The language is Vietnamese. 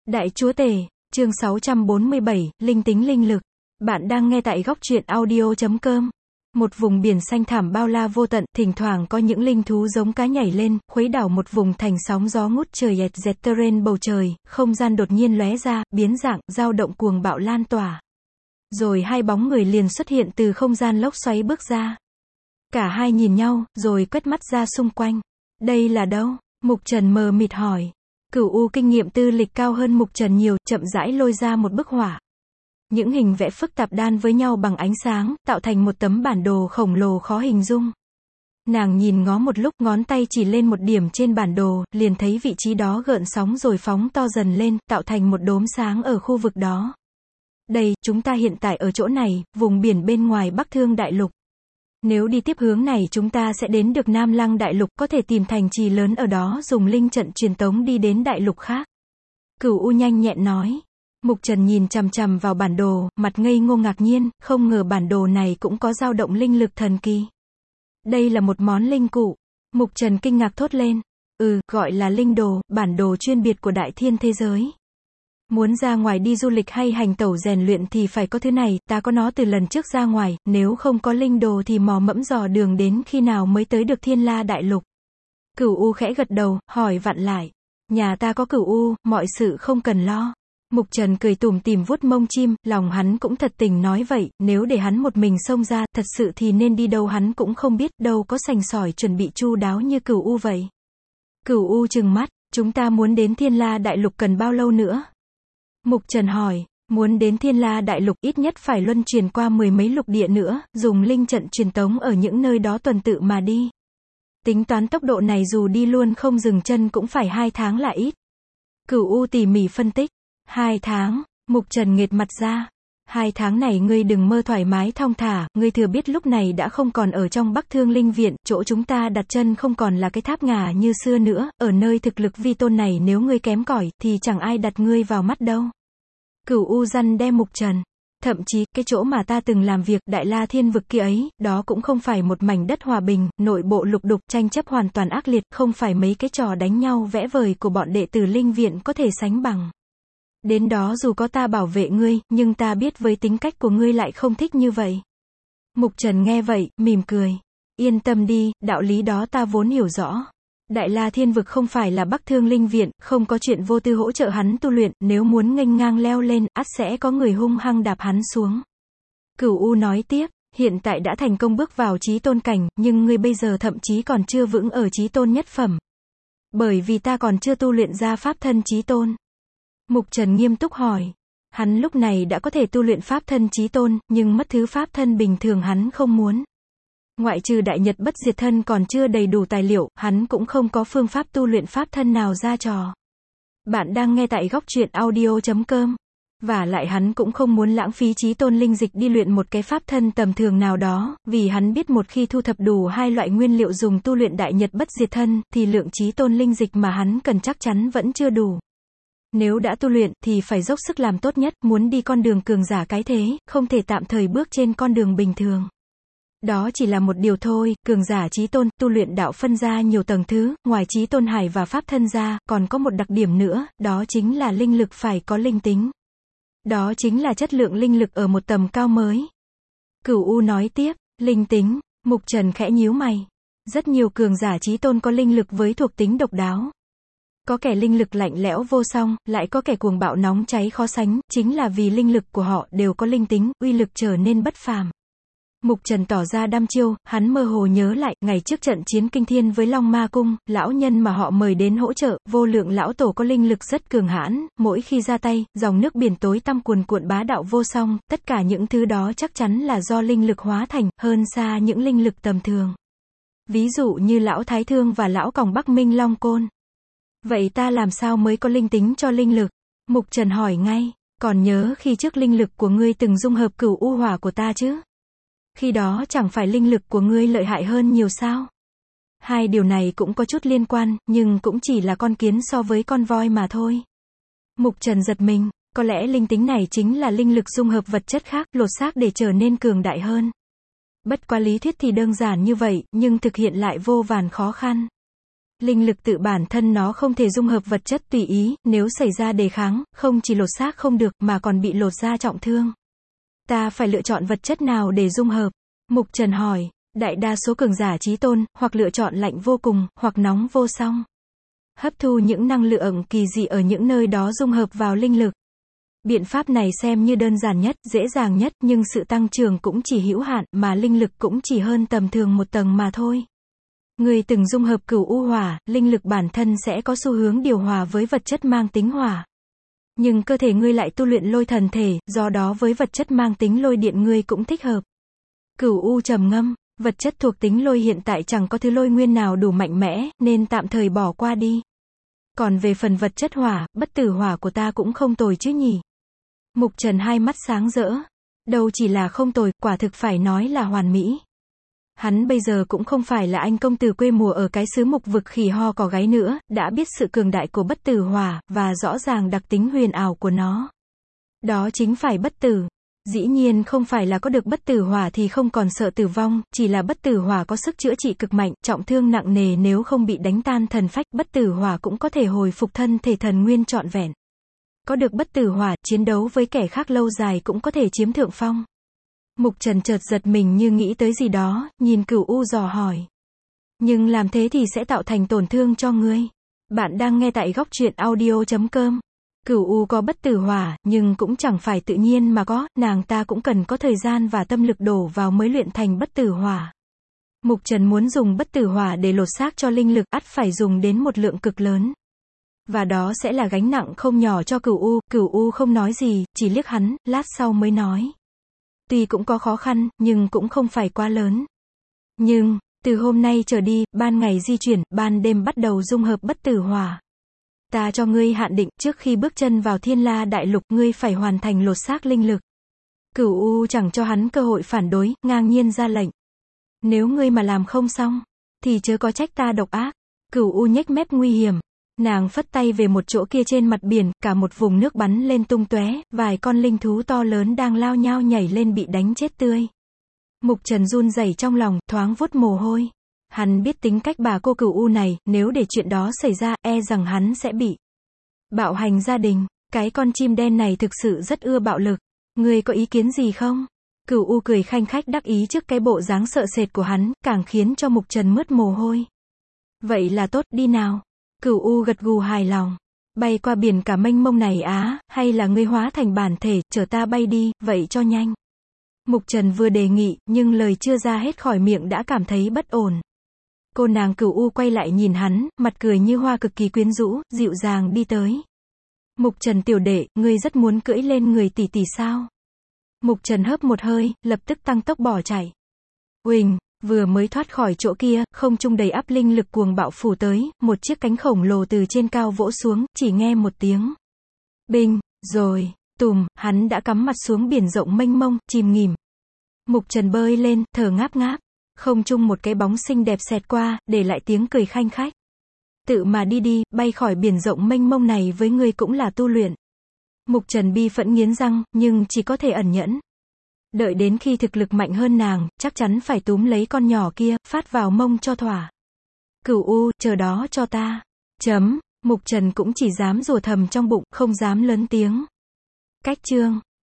Đại Chúa Tể, chương 647, Linh tính linh lực. Bạn đang nghe tại góc truyện audio.com. Một vùng biển xanh thẳm bao la vô tận, thỉnh thoảng có những linh thú giống cá nhảy lên, khuấy đảo một vùng thành sóng gió ngút trời dẹt dẹt terrain bầu trời, không gian đột nhiên lóe ra, biến dạng, dao động cuồng bạo lan tỏa. Rồi hai bóng người liền xuất hiện từ không gian lốc xoáy bước ra. Cả hai nhìn nhau, rồi quét mắt ra xung quanh. Đây là đâu? Mục Trần mờ mịt hỏi. Cửu U kinh nghiệm tư lịch cao hơn Mục Trần nhiều, chậm rãi lôi ra một bức họa. Những hình vẽ phức tạp đan với nhau bằng ánh sáng, tạo thành một tấm bản đồ khổng lồ khó hình dung. Nàng nhìn ngó một lúc, ngón tay chỉ lên một điểm trên bản đồ, liền thấy vị trí đó gợn sóng rồi phóng to dần lên, tạo thành một đốm sáng ở khu vực đó. Đây, chúng ta hiện tại ở chỗ này, vùng biển bên ngoài Bắc Thương Đại Lục. Nếu đi tiếp hướng này chúng ta sẽ đến được Nam Lăng Đại Lục, có thể tìm thành trì lớn ở đó dùng linh trận truyền tống đi đến đại lục khác. Cửu U nhanh nhẹn nói. Mục Trần nhìn chằm chằm vào bản đồ, mặt ngây ngô ngạc nhiên, không ngờ bản đồ này cũng có dao động linh lực thần kỳ. Đây là một món linh cụ. Mục Trần kinh ngạc thốt lên. Gọi là linh đồ, bản đồ chuyên biệt của đại thiên thế giới. Muốn ra ngoài đi du lịch hay hành tẩu rèn luyện thì phải có thứ này, ta có nó từ lần trước ra ngoài, nếu không có linh đồ thì mò mẫm dò đường đến khi nào mới tới được Thiên La Đại Lục. Cửu U khẽ gật đầu, hỏi vặn lại. Nhà ta có Cửu U, mọi sự không cần lo. Mục Trần cười tủm tỉm vuốt mông chim, lòng hắn cũng thật tình nói vậy, nếu để hắn một mình xông ra, thật sự thì nên đi đâu hắn cũng không biết, đâu có sành sỏi chuẩn bị chu đáo như Cửu U vậy. Cửu U trừng mắt, chúng ta muốn đến Thiên La Đại Lục cần bao lâu nữa? Mục Trần hỏi, muốn đến Thiên La Đại Lục ít nhất phải luân chuyển qua mười mấy lục địa nữa, dùng linh trận truyền tống ở những nơi đó tuần tự mà đi. Tính toán tốc độ này dù đi luôn không dừng chân cũng phải 2 tháng là ít. Cửu U tỉ mỉ phân tích. 2 tháng, Mục Trần nghệt mặt ra. 2 tháng này ngươi đừng mơ thoải mái thong thả, ngươi thừa biết lúc này đã không còn ở trong Bắc Thương Linh Viện, chỗ chúng ta đặt chân không còn là cái tháp ngà như xưa nữa, ở nơi thực lực vi tôn này nếu ngươi kém cỏi, thì chẳng ai đặt ngươi vào mắt đâu. Cửu U răn đe Mục Trần. Thậm chí, cái chỗ mà ta từng làm việc, Đại La Thiên Vực kia ấy, đó cũng không phải một mảnh đất hòa bình, nội bộ lục đục, tranh chấp hoàn toàn ác liệt, không phải mấy cái trò đánh nhau vẽ vời của bọn đệ tử Linh Viện có thể sánh bằng. Đến đó dù có ta bảo vệ ngươi, nhưng ta biết với tính cách của ngươi lại không thích như vậy. Mục Trần nghe vậy, mỉm cười. Yên tâm đi, đạo lý đó ta vốn hiểu rõ. Đại La Thiên Vực không phải là Bắc Thương Linh Viện, không có chuyện vô tư hỗ trợ hắn tu luyện, nếu muốn nghênh ngang leo lên, ắt sẽ có người hung hăng đạp hắn xuống. Cửu U nói tiếp, hiện tại đã thành công bước vào chí tôn cảnh, nhưng ngươi bây giờ thậm chí còn chưa vững ở chí tôn nhất phẩm. Bởi vì ta còn chưa tu luyện ra pháp thân chí tôn. Mục Trần nghiêm túc hỏi. Hắn lúc này đã có thể tu luyện pháp thân chí tôn, nhưng mất thứ pháp thân bình thường hắn không muốn. Ngoại trừ đại nhật bất diệt thân còn chưa đầy đủ tài liệu, hắn cũng không có phương pháp tu luyện pháp thân nào ra trò. Bạn đang nghe tại góc truyện audio.com. Và lại hắn cũng không muốn lãng phí chí tôn linh dịch đi luyện một cái pháp thân tầm thường nào đó, vì hắn biết một khi thu thập đủ hai loại nguyên liệu dùng tu luyện đại nhật bất diệt thân, thì lượng chí tôn linh dịch mà hắn cần chắc chắn vẫn chưa đủ. Nếu đã tu luyện, thì phải dốc sức làm tốt nhất, muốn đi con đường cường giả cái thế, không thể tạm thời bước trên con đường bình thường. Đó chỉ là một điều thôi, cường giả chí tôn, tu luyện đạo phân ra nhiều tầng thứ, ngoài chí tôn hải và pháp thân ra, còn có một đặc điểm nữa, đó chính là linh lực phải có linh tính. Đó chính là chất lượng linh lực ở một tầm cao mới. Cửu U nói tiếp, linh tính, Mục Trần khẽ nhíu mày. Rất nhiều cường giả chí tôn có linh lực với thuộc tính độc đáo. Có kẻ linh lực lạnh lẽo vô song, lại có kẻ cuồng bạo nóng cháy khó sánh, chính là vì linh lực của họ đều có linh tính, uy lực trở nên bất phàm. Mục Trần tỏ ra đăm chiêu, hắn mơ hồ nhớ lại, ngày trước trận chiến kinh thiên với Long Ma Cung, lão nhân mà họ mời đến hỗ trợ, vô lượng lão tổ có linh lực rất cường hãn, mỗi khi ra tay, dòng nước biển tối tăm cuồn cuộn bá đạo vô song, tất cả những thứ đó chắc chắn là do linh lực hóa thành, hơn xa những linh lực tầm thường. Ví dụ như lão Thái Thương và lão Còng Bắc Minh Long Côn. Vậy ta làm sao mới có linh tính cho linh lực? Mục Trần hỏi ngay, còn nhớ khi trước linh lực của ngươi từng dung hợp Cửu U hỏa của ta chứ? Khi đó chẳng phải linh lực của ngươi lợi hại hơn nhiều sao? Hai điều này cũng có chút liên quan, nhưng cũng chỉ là con kiến so với con voi mà thôi. Mục Trần giật mình, có lẽ linh tính này chính là linh lực dung hợp vật chất khác, lột xác để trở nên cường đại hơn. Bất quá lý thuyết thì đơn giản như vậy, nhưng thực hiện lại vô vàn khó khăn. Linh lực tự bản thân nó không thể dung hợp vật chất tùy ý, nếu xảy ra đề kháng, không chỉ lột xác không được, mà còn bị lột da trọng thương. Ta phải lựa chọn vật chất nào để dung hợp? Mục Trần hỏi. Đại đa số cường giả chí tôn, hoặc lựa chọn lạnh vô cùng, hoặc nóng vô song. Hấp thu những năng lượng kỳ dị ở những nơi đó dung hợp vào linh lực. Biện pháp này xem như đơn giản nhất, dễ dàng nhất, nhưng sự tăng trưởng cũng chỉ hữu hạn, mà linh lực cũng chỉ hơn tầm thường một tầng mà thôi. Người từng dung hợp cửu u hỏa, linh lực bản thân sẽ có xu hướng điều hòa với vật chất mang tính hỏa. Nhưng cơ thể ngươi lại tu luyện lôi thần thể, do đó với vật chất mang tính lôi điện ngươi cũng thích hợp. Cửu u trầm ngâm, vật chất thuộc tính lôi hiện tại chẳng có thứ lôi nguyên nào đủ mạnh mẽ, nên tạm thời bỏ qua đi. Còn về phần vật chất hỏa, bất tử hỏa của ta cũng không tồi chứ nhỉ? Mục Trần hai mắt sáng rỡ. Đâu chỉ là không tồi, quả thực phải nói là hoàn mỹ. Hắn bây giờ cũng không phải là anh công tử quê mùa ở cái xứ mục vực khỉ ho cò gáy nữa, đã biết sự cường đại của bất tử hỏa, và rõ ràng đặc tính huyền ảo của nó. Đó chính phải bất tử. Dĩ nhiên không phải là có được bất tử hỏa thì không còn sợ tử vong, chỉ là bất tử hỏa có sức chữa trị cực mạnh, trọng thương nặng nề nếu không bị đánh tan thần phách, bất tử hỏa cũng có thể hồi phục thân thể thần nguyên trọn vẹn. Có được bất tử hỏa, chiến đấu với kẻ khác lâu dài cũng có thể chiếm thượng phong. Mục Trần chợt giật mình như nghĩ tới gì đó, nhìn Cửu U dò hỏi. Nhưng làm thế thì sẽ tạo thành tổn thương cho ngươi. Bạn đang nghe tại góc truyện audio.com. Cửu U có bất tử hỏa, nhưng cũng chẳng phải tự nhiên mà có, nàng ta cũng cần có thời gian và tâm lực đổ vào mới luyện thành bất tử hỏa. Mục Trần muốn dùng bất tử hỏa để lột xác cho linh lực, ắt phải dùng đến một lượng cực lớn. Và đó sẽ là gánh nặng không nhỏ cho Cửu U không nói gì, chỉ liếc hắn, lát sau mới nói. Tuy cũng có khó khăn, nhưng cũng không phải quá lớn. Nhưng, từ hôm nay trở đi, ban ngày di chuyển, ban đêm bắt đầu dung hợp bất tử hỏa. Ta cho ngươi hạn định, trước khi bước chân vào Thiên La Đại Lục, ngươi phải hoàn thành lột xác linh lực. Cửu U chẳng cho hắn cơ hội phản đối, ngang nhiên ra lệnh. Nếu ngươi mà làm không xong, thì chớ có trách ta độc ác. Cửu U nhếch mép nguy hiểm. Nàng phất tay về một chỗ kia trên mặt biển, cả một vùng nước bắn lên tung tóe, vài con linh thú to lớn đang lao nhao nhảy lên bị đánh chết tươi. Mục Trần run rẩy trong lòng, thoáng vuốt mồ hôi. Hắn biết tính cách bà cô Cửu U này, nếu để chuyện đó xảy ra, e rằng hắn sẽ bị bạo hành gia đình. Cái con chim đen này thực sự rất ưa bạo lực. Ngươi có ý kiến gì không? Cửu U cười khanh khách đắc ý trước cái bộ dáng sợ sệt của hắn, càng khiến cho Mục Trần mướt mồ hôi. Vậy là tốt, đi nào. Cửu U gật gù hài lòng. Bay qua biển cả mênh mông này á, hay là ngươi hóa thành bản thể, chở ta bay đi, vậy cho nhanh. Mục Trần vừa đề nghị, nhưng lời chưa ra hết khỏi miệng đã cảm thấy bất ổn. Cô nàng Cửu U quay lại nhìn hắn, mặt cười như hoa cực kỳ quyến rũ, dịu dàng đi tới. Mục Trần tiểu đệ, ngươi rất muốn cưỡi lên người tỷ tỷ sao? Mục Trần hớp một hơi, lập tức tăng tốc bỏ chạy. Uỳnh, vừa mới thoát khỏi chỗ kia, không trung đầy ắp linh lực cuồng bạo phủ tới, một chiếc cánh khổng lồ từ trên cao vỗ xuống, chỉ nghe một tiếng. Binh, rồi, tùm, hắn đã cắm mặt xuống biển rộng mênh mông, chìm nghỉm. Mục Trần bơi lên, thở ngáp ngáp. Không trung một cái bóng xinh đẹp xẹt qua, để lại tiếng cười khanh khách. Tự mà đi đi, bay khỏi biển rộng mênh mông này với ngươi cũng là tu luyện. Mục Trần bi phẫn nghiến răng, nhưng chỉ có thể ẩn nhẫn. Đợi đến khi thực lực mạnh hơn nàng, chắc chắn phải túm lấy con nhỏ kia, phát vào mông cho thỏa. Cửu U, chờ đó cho ta. Mục Trần cũng chỉ dám rủa thầm trong bụng, không dám lớn tiếng. Cách chương